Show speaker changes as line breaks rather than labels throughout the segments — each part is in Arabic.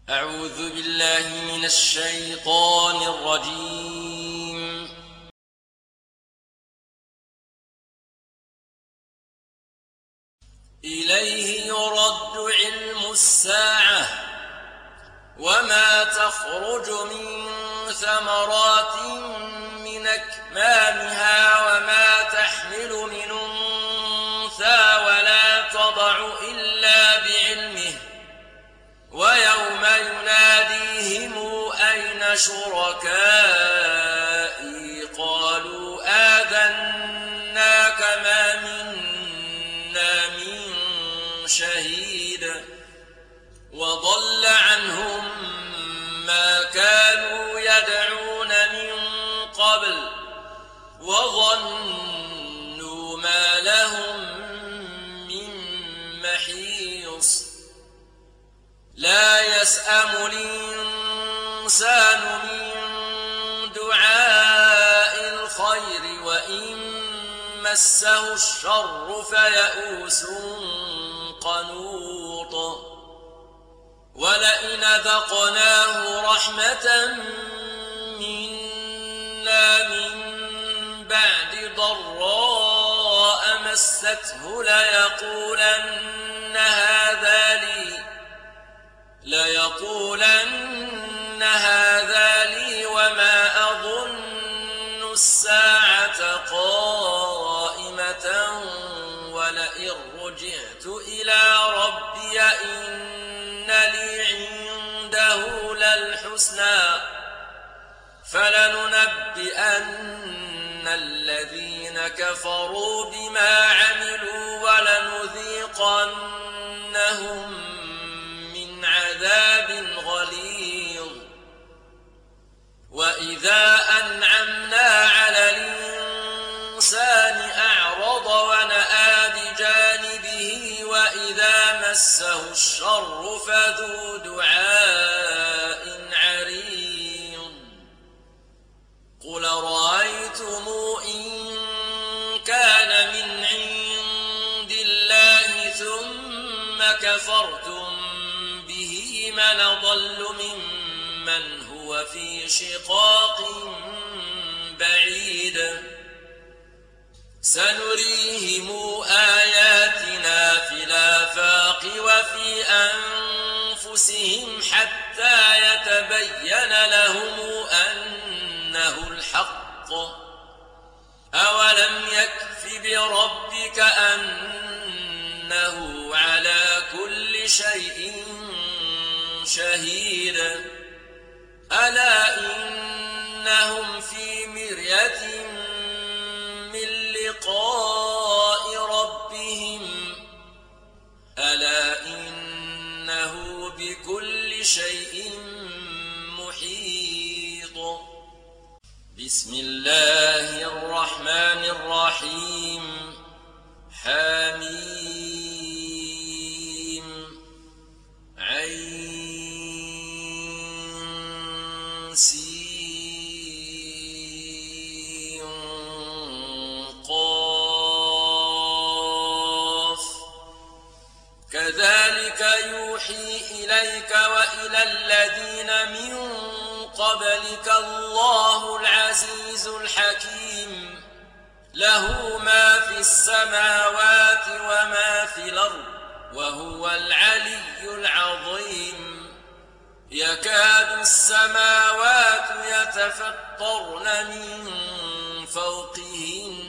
أعوذ بالله من الشيطان الرجيم. إليه يرد علم الساعة وما تخرج من ثمرات من أكمامها وما تحمل من أنثى ولا تضع إلا بعلمه ويوم يناديهم أين شركائي قالوا آذناك ما منا من شهيد وضل عنهم ما كانوا يدعون من قبل وظنوا ما لهم من محيص لا يسأم الإنسان من دعاء الخير وإن مسه الشر فيئوس قنوط ولئن ذقناه رحمة منا من بعد ضراء مسته ليقولن هذا لي وما أظن الساعة قائمة ولئن رجعت إلى ربي إن لي عنده للحسنى فلننبئن الذين كفروا بما عملوا ولنذيقنهم من عذاب غليظ وإذا أنعمنا على الإنسان أعرض ونأى بجانبه وإذا مسه الشر فذو دعاء عريض قل رأيتم إن كان من عند الله ثم كفرتم به من أضل ممن هو في شقاق بعيد سنريهم آياتنا في الآفاق وفي أنفسهم حتى يتبين لهم أنه الحق أولم يكف بربك أنه على كل شيء شهيد ألا إنهم في مرية من لقاء ربهم ألا إنه بكل شيء محيط بسم الله الرحمن الرحيم حميم عين سين قاف كذلك يوحي إليك وإلى الذين من قبلك الله العزيز الحكيم له ما في السماوات وما في الأرض وهو العلي العظيم يكاد السماوات يتفطرن من فوقهن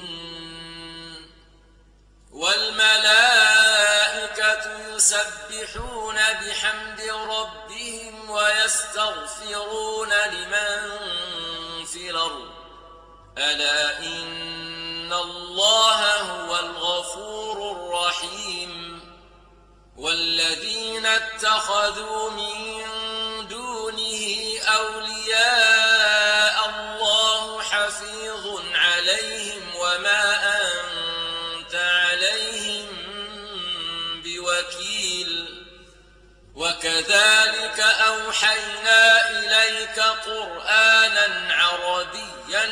والملائكة يسبحون بحمد ربهم ويستغفرون لمن في الأرض ألا إن الله هو الغفور الرحيم والذين اتخذوا من دونه أولياء الله حفيظ عليهم وما أنت عليهم بوكيل وكذلك أوحينا إليك قرآنا عربيا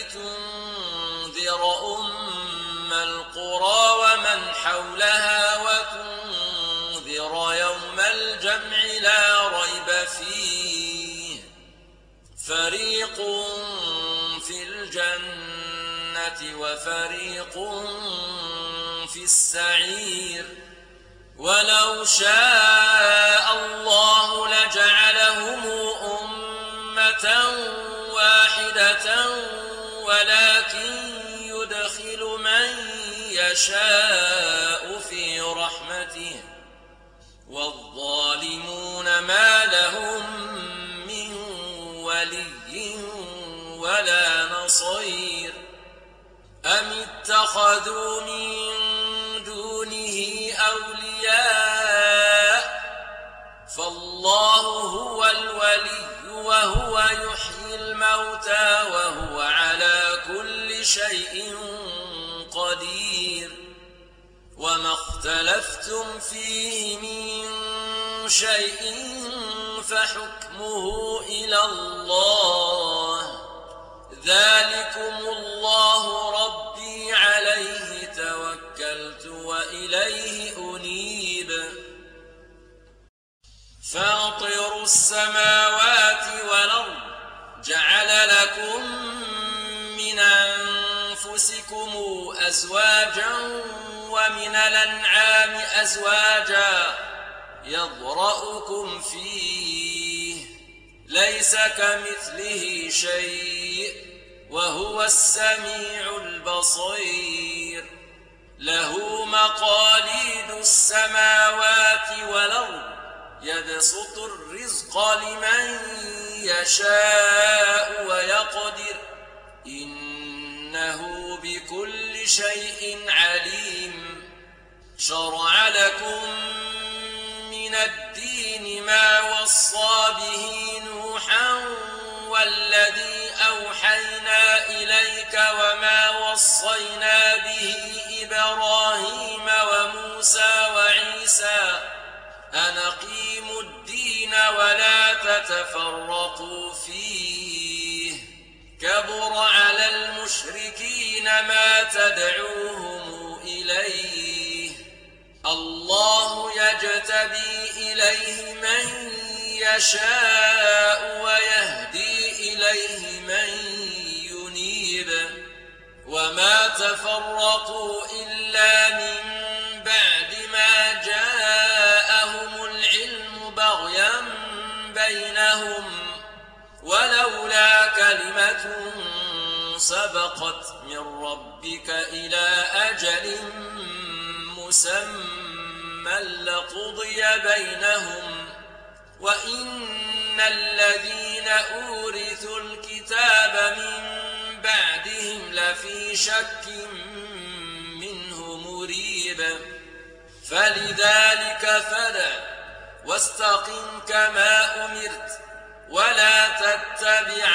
لتنذر أم القرى ومن حولها وتنذر يوم الجمع لا ريب فيه فريق في الجنة وفريق في السعير ولو شاء الله لجعلهم أمة واحدة ولكن يدخل من يشاء في رحمته والظالمون ما لهم من ولي ولا نصير أم اتخذوا من دونه أولياء فالله هو الولي وهو يحيي الموتى وهو على كل شيء قدير وما اختلفتم فيه من شيء فحكمه إلى الله ذلكم الله ربي عليه توكلت وإليه أنيب فاطر السماوات والأرض جعل لكم من أنفسكم أزواجا ومن الأنعام أزواجا يضرأكم فيه ليس كمثله شيء وهو السميع البصير له مقاليد السماوات والأرض يبسط الرزق لمن يشاء ويقدر إنه بكل شيء عليم شرع لكم من الدين ما وصى به نوحا والذي أوحينا إليك وما وصينا به إبراهيم وموسى وعيسى أن أقيموا الدين ولا تتفرقوا فيه كبر على المشركين ما تدعوهم إليه الله يجتبي إليه من يشاء ويهدي إليه من ينيب وما تفرقوا إلا من بعد ما جاءهم العلم بغيا بينهم ولولا كلمة سبقت من ربك إلى أجل مسمى لقضي بينهم وإن الذين أورثوا الكتاب من بعدهم لفي شك منه مريب فلذلك فادع واستقم كما أمرت ولا تتبع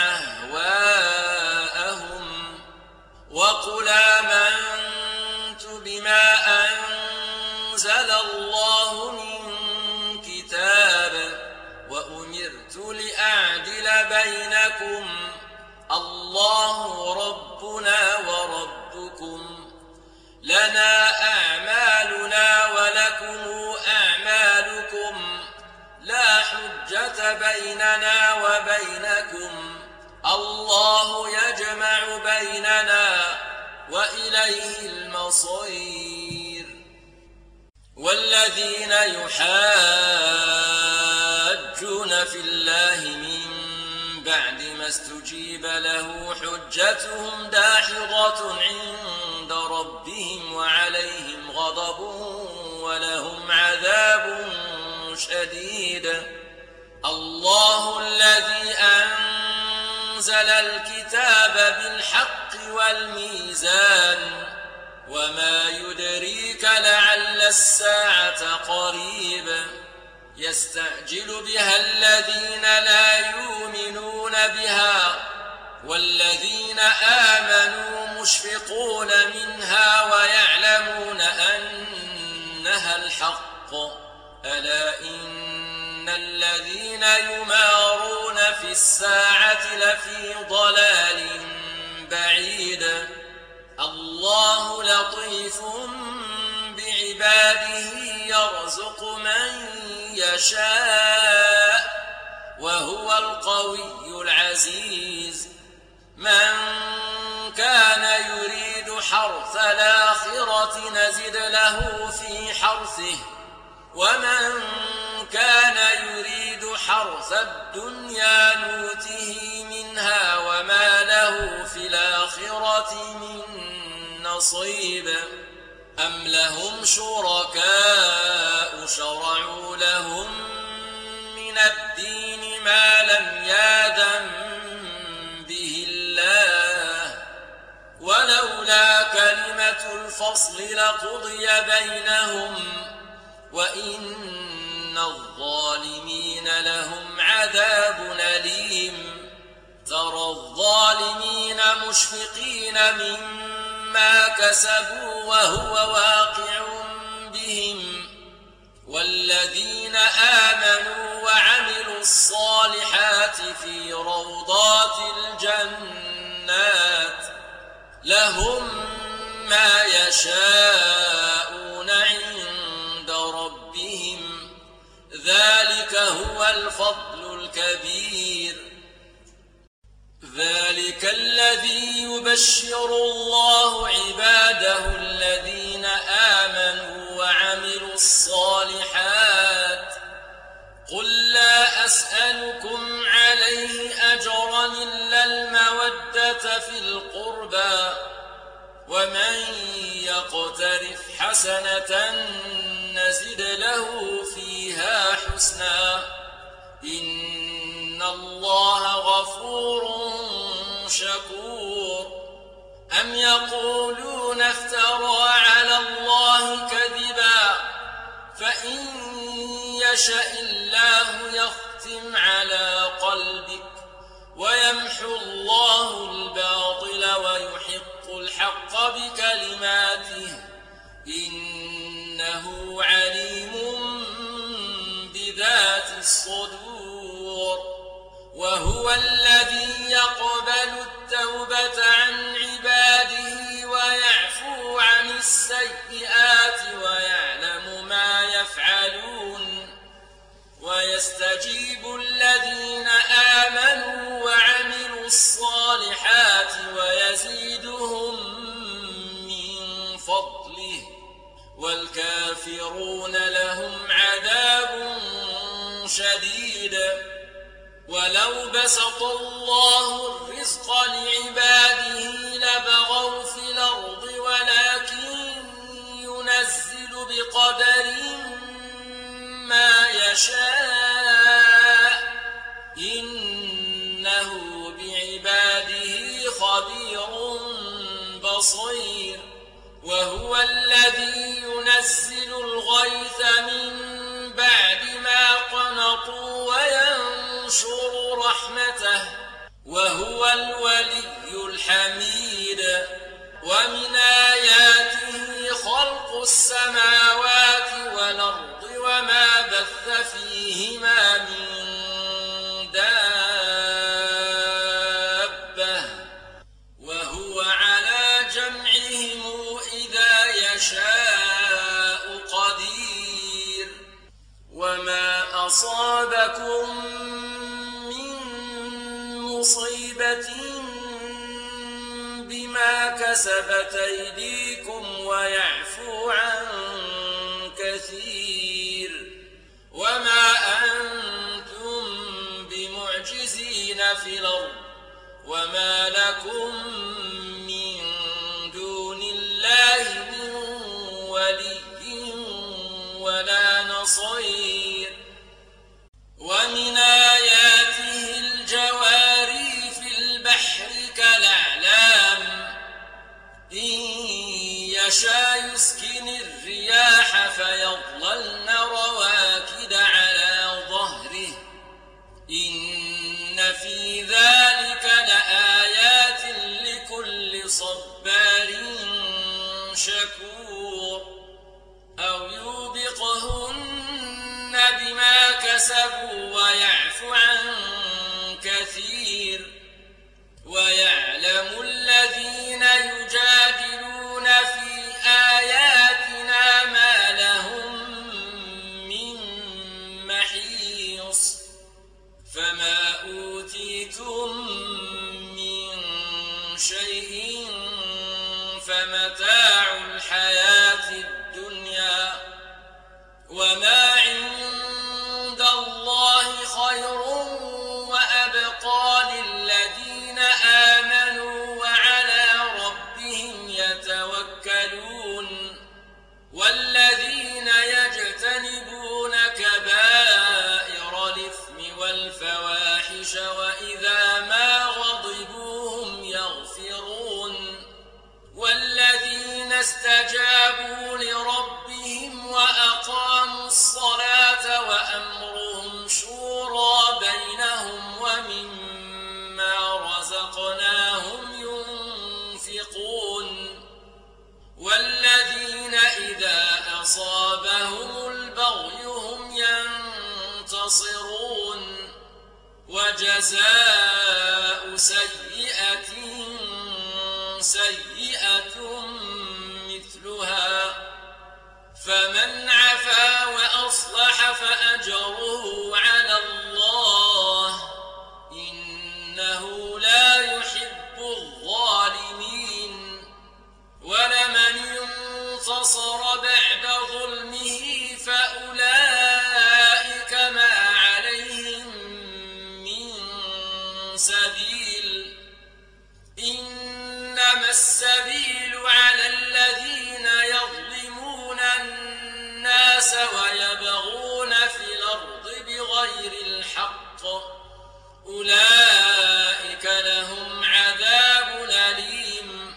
أهواءهم وقل آمنت بما أنزل الله من كتاب وأمرت لأعدل بينكم الله ربنا وربكم لنا أعمالنا ولكم أعمالكم لا حجة بيننا وبينكم الله يجمع بيننا وإليه المصير والذين يحاجون في الله من بعد ما استجيب له حجتهم داحضة عند ربهم وعليهم غضب ولهم عذاب شديد الله الذي أنزل الكتاب بالحق والميزان وما يدريك لعل الساعة قريب يستعجل بها الذين لا يؤمنون بها والذين آمنوا مشفقون منها ويعلمون أنها الحق ألا إن الذين يمارون في الساعة لفي ضلال بعيد الله لطيف بعباده يرزق من يشاء وهو القوي العزيز. من كان يريد حرث الآخرة نزد له في حرثه ومن كان يريد حرث الدنيا نوته منها وما له في الآخرة من نصيب. أم لهم شركاء شرعوا لهم من الدين ما لم يأذن به الله ولولا كلمة الفصل لقضي بينهم وإن الظالمين لهم عذاب أليم. ترى الظالمين مشفقين مما كسبوا وهو واقع بهم والذين آمنوا وعملوا الصالحات في روضات الجنات لهم ما يشاءون عند ربهم ذلك هو الفضل الكبير. ذلك الذي يبشر الله عباده الذين آمنوا وعملوا الصالحات. قل لا أسألكم عليه أجرا إلا المودة في القربى ومن يقترف حسنة نزد له فيها حسنا إن الله غفور شكور. أم يقولون افترى على الله كذبا فإن يشاء الله يختم على قلبك ويمحو الله الباطل ويحق الحق بكلماته إنه عليم بذات الصدور. وهو الذي يقبل التوبة عن عباده ويعفو عن السيئات ويعلم ما يفعلون ويستجيب الذين آمنوا وعملوا الصالحات ويزيدهم من فضله والكافرون لهم عذاب شديد. ولو بسط الله الرزق لعباده لبغوا في الأرض ولكن ينزل بقدر ما يشاء إنه بعباده خبير بصير. وهو الذي ينزل الغيث من بعد ما قنطوا وينشر رحمته وهو الولي الحميد. ومن آياته خلق السماوات والأرض وما بث فيهما من دابة وهو على جمعهم إذا يشاء قدير. وما أصابكم من مصيبة بما كسبت أيديكم ويعفو عن كثير. وما أنتم بمعجزين في الأرض وما لكم من دون الله من ولي ولا نصير. ومن آياته الجواري في البحر كالأعلام إن يشاء يسكن الرياح فيظللن رواكد على ظهره إن في ذلك لآيات لكل صبار شكور. أو يوبقهن بما كسبوا ويعفو عن كثير. ويعلم الذين يجادلون في آياتنا ما لهم من محيص. فمن الصلاة وأمرهم شورى بينهم ومما رزقناهم ينفقون والذين إذا أصابهم البغي هم ينتصرون وجزاء سيئة سيئة مثلها فمن عفا وأصلح فأجره على الله إنه لا يحب الظالمين ولمن انتصر بعد ظلمه فأولئك ما عليهم من سبيل إنما السبيل على الذين يظلمون الناس ويبغون في الأرض بغير الحق أولئك لهم عذاب أليم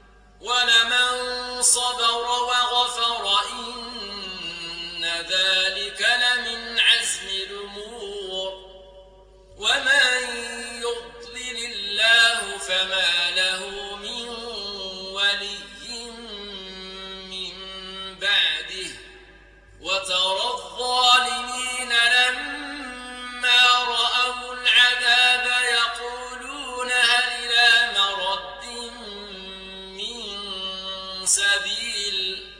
ولمن صبر وغفر إن ذلك لمن عزم الأمور ومن يضلل الله فما له من ولي من بعده وترى الظالمين لما رأوا العذاب يقولون هل إلى مرد من سبيل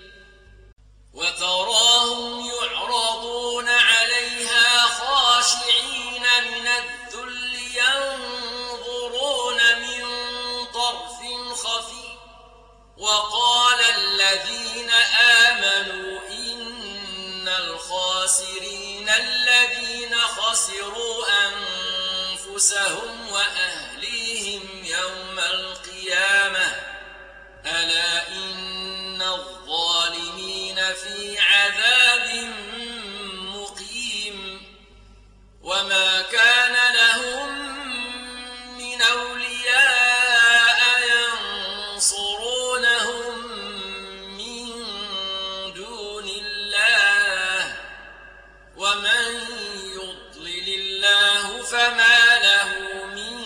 وتراهم يعرضون عليها خاشعين من الذل ينظرون من طرف خفي وقال الذين آمنوا إن الخاسرين الذين خسروا أنفسهم وأهليهم يوم القيامة ألا إن الظالمين في عذاب مقيم وما كان لهم من أولياء ينصرونهم من دون الله ومن يضلل الله فما له من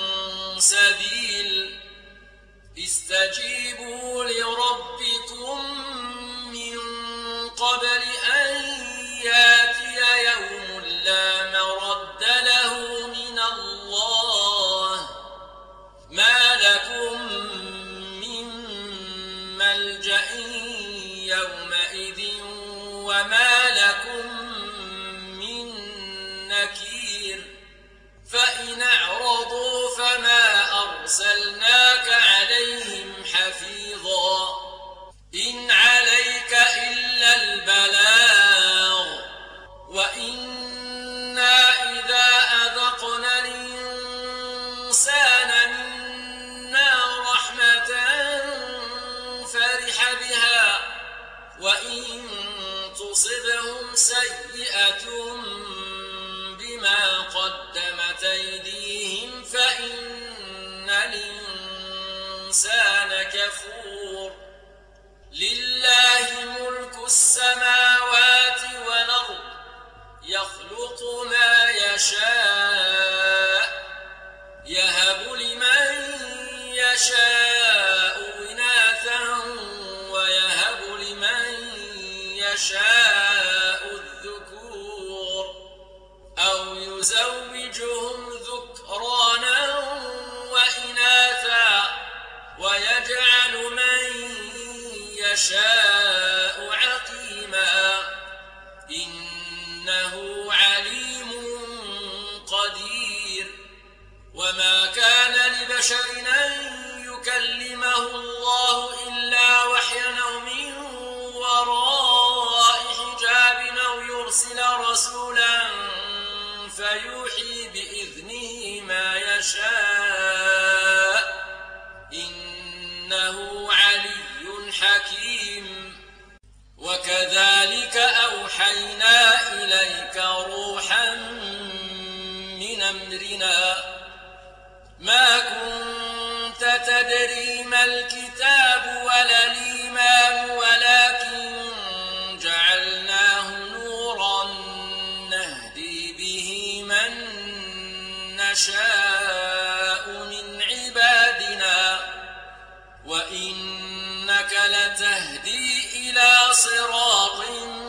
سبيل استجيبوا لربكم من قبل أن ياتي يوم لا مرد له من الله ما لكم من ملجأ يومئذ وما لكم من نكير فإن أعرضوا فما أرسلناك عليهم حفيظا إن عليك إلا البلاغ وإنا إذا أذقنا الإنسان منا رحمة فرح بها وإن تصبهم سيئة بما قدمت أيديهم فإن الإنسان كفور لله ملك السماوات والأرض يخلق ما يشاء يهب لمن يشاء إناثا ويهب لمن يشاء الذكور أو يزوجهم ذكرانا وإناثا ويجعل من يشاء عقيما إنه عليم قدير وما كان لبشر أن يكلمه الله إلا وحيا أو من وراء حجاب أو يرسل رسولا فيوحي بإذنه ما يشاء إنه علي حكيم وكذلك أوحينا إليك روحا من أمرنا ما كنت تدري ما الكتاب ولا الإيمان ولكن جعلناه نورا نشاء من عبادنا وإنك لتهدي إلى صراط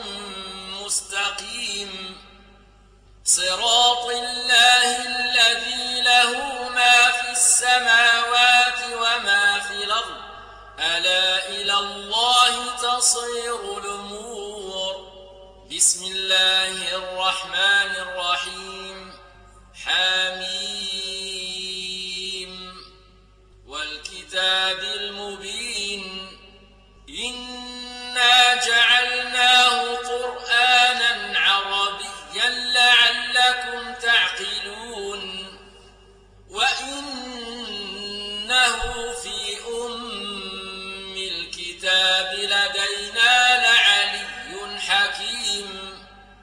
مستقيم صراط الله الذي له ما في السماوات وما في الأرض ألا إلى الله تصير الأمور بسم الله الرحمن الرحيم حميم والكتاب المبين إنا جعلناه قرآنا عربيا لعلكم تعقلون وإنه في الكتاب لدينا لعلي حكيم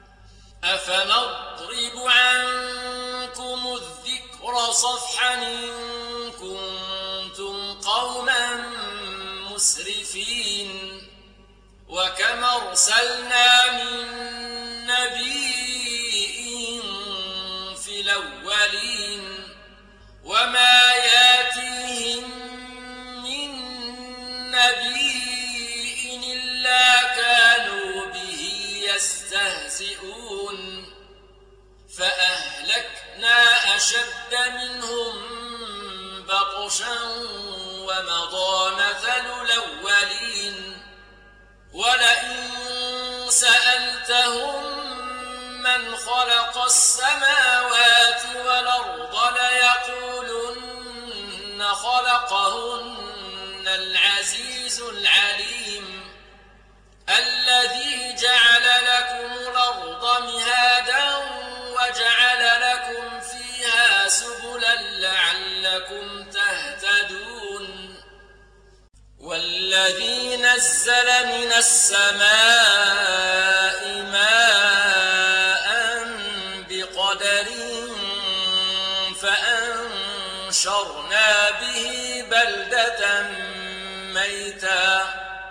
أفنضرب عنكم الذكر صفحا إن كنتم قوما مسرفين وكم أرسلنا من نبي في الأولين وما ياتيهم من نبي إلا كانوا به يستهزئون فأهلكنا أشد منهم بطشا ومضى مثل الأولين ولئن سألتهم من خلق السماوات والأرض ليقولن خلقهن العزيز العليم الذي جعل لكم الأرض مهادا وجعل لكم فيها سبلا لعلكم تهتدون والذي نزل من السماء ماء بقدر فأنشرنا به بلدة ميتا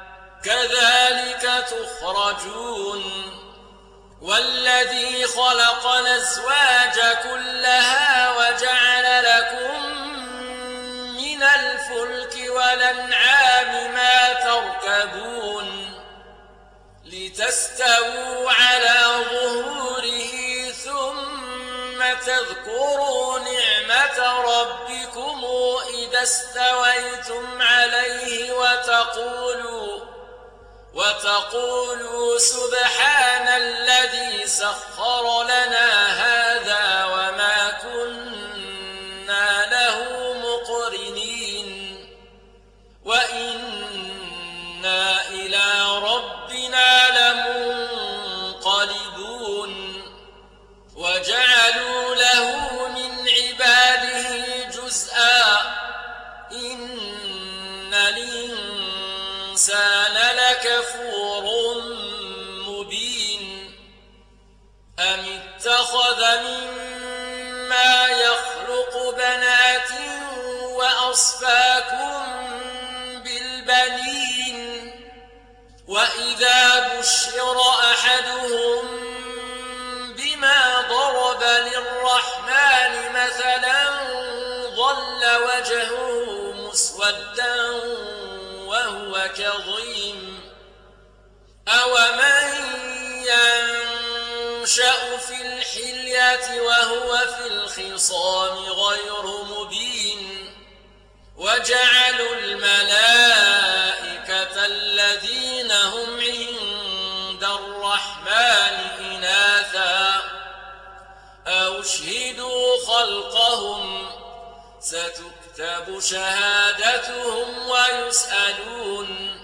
كذلك تخرجون والذي خلق الأزواج كلها وجعل لكم من الفلك والأنعام ما تركبون لتستووا على ظهوره ثم تذكروا نعمة ربكم إذا استويتم عليه وتقولوا سبحان الذي سخر لنا هذا وما كنا له مقرنين وإنا إلى ربنا لمنقلبون وجعلوا له من عباده جزءا إن الإنسان لكفور مبين أم اتخذ مما يخلق بنات وأصفاكم بالبنين وإذا بشر أحدهم بما ضرب للرحمن مثلا ظل وجهه مسودا وهو كظيم أومن ينشأ في الحلية وهو في الخصام غير مبين وجعلوا الملائكة الذين هم عند الرحمن إناثا أو شهدوا خلقهم ستكتب شهادتهم ويسألون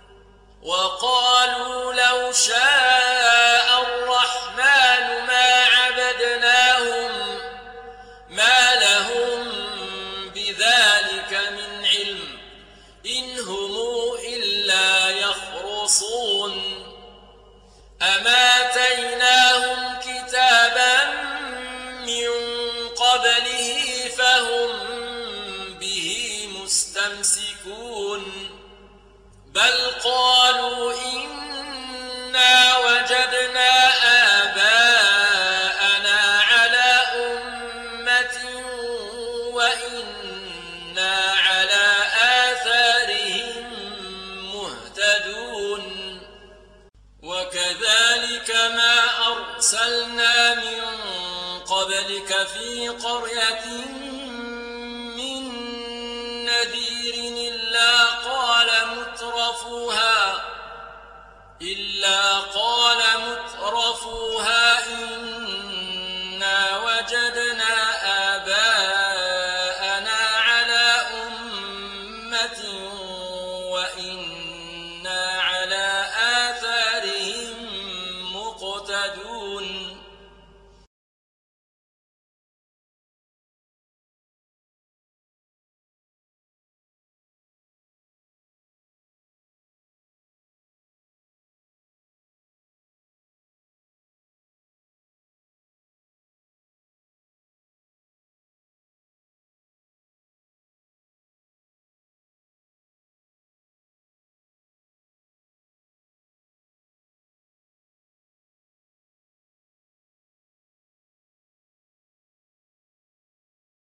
وقالوا لو شاء الرحمن ما عبدناهم ما لهم بذلك من علم إن هم إلا يخرصون أما آتيناهم كتابا من قبله فهم به مستمسكون بل قالوا إنا وجدنا آباءنا على أمة أرسلنا من قبلك في قرية من نذير إلا قال مترفوها إنا وجدنا آباءنا على أمة وإنا على آثارهم مقتدون